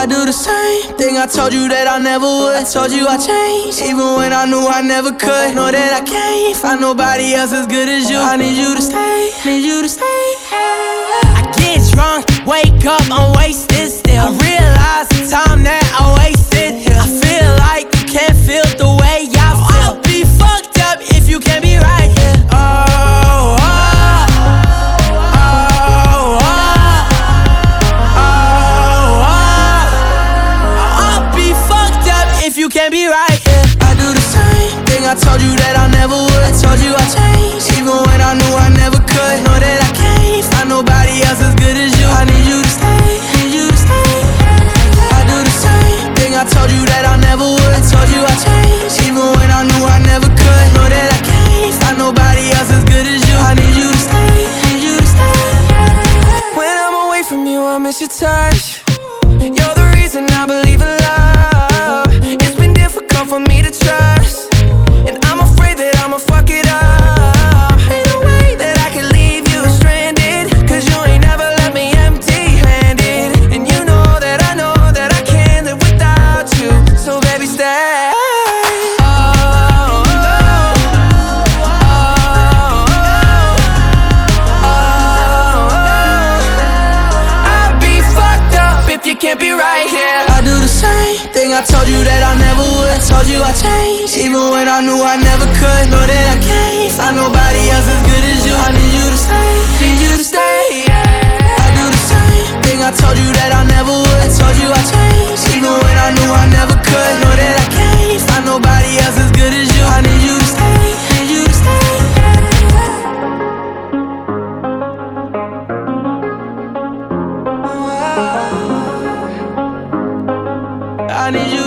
do the same thing I told you that I never would. I told you I changed, even when I knew I never could. Know that I can't find nobody else as good as you. I need you to stay, need you to stay. I get drunk, wake up, I'm wasted still. I realize the time that I wasted here. I feel like you can't feel the way I feel. I'll be fucked up if you can't be right here. You can't be right here. I do the same thing I told you that I never would. I told you I changed, even when I knew I never could. Know that I can't find nobody else as good as you. I need you to stay, need you to stay. I do the same thing I told you that I never would. I told you I changed, even when I knew I never could. Know that I can't find nobody else as good as you. I need you to stay, need you to stay. When I'm away from you, I miss your touch. You're the reason I believe in love. For me to trust, and I'm afraid that I'ma fuck it up. Ain't no way that I can leave you stranded, cause you ain't never left me empty-handed. And you know that I can't live without you. So baby, stay. I'd be fucked up if you can't be right here. I do the same thing I told you that I never would. I told you I changed, even when I knew I never could. Know that I can't find nobody else as good as you. I need you to stay, need you to stay. I do the same thing I told you that I never would. I told you I changed, even when I knew I never could. Know that I can't find nobody else as good as you. I need you to stay, need you to stay. I need you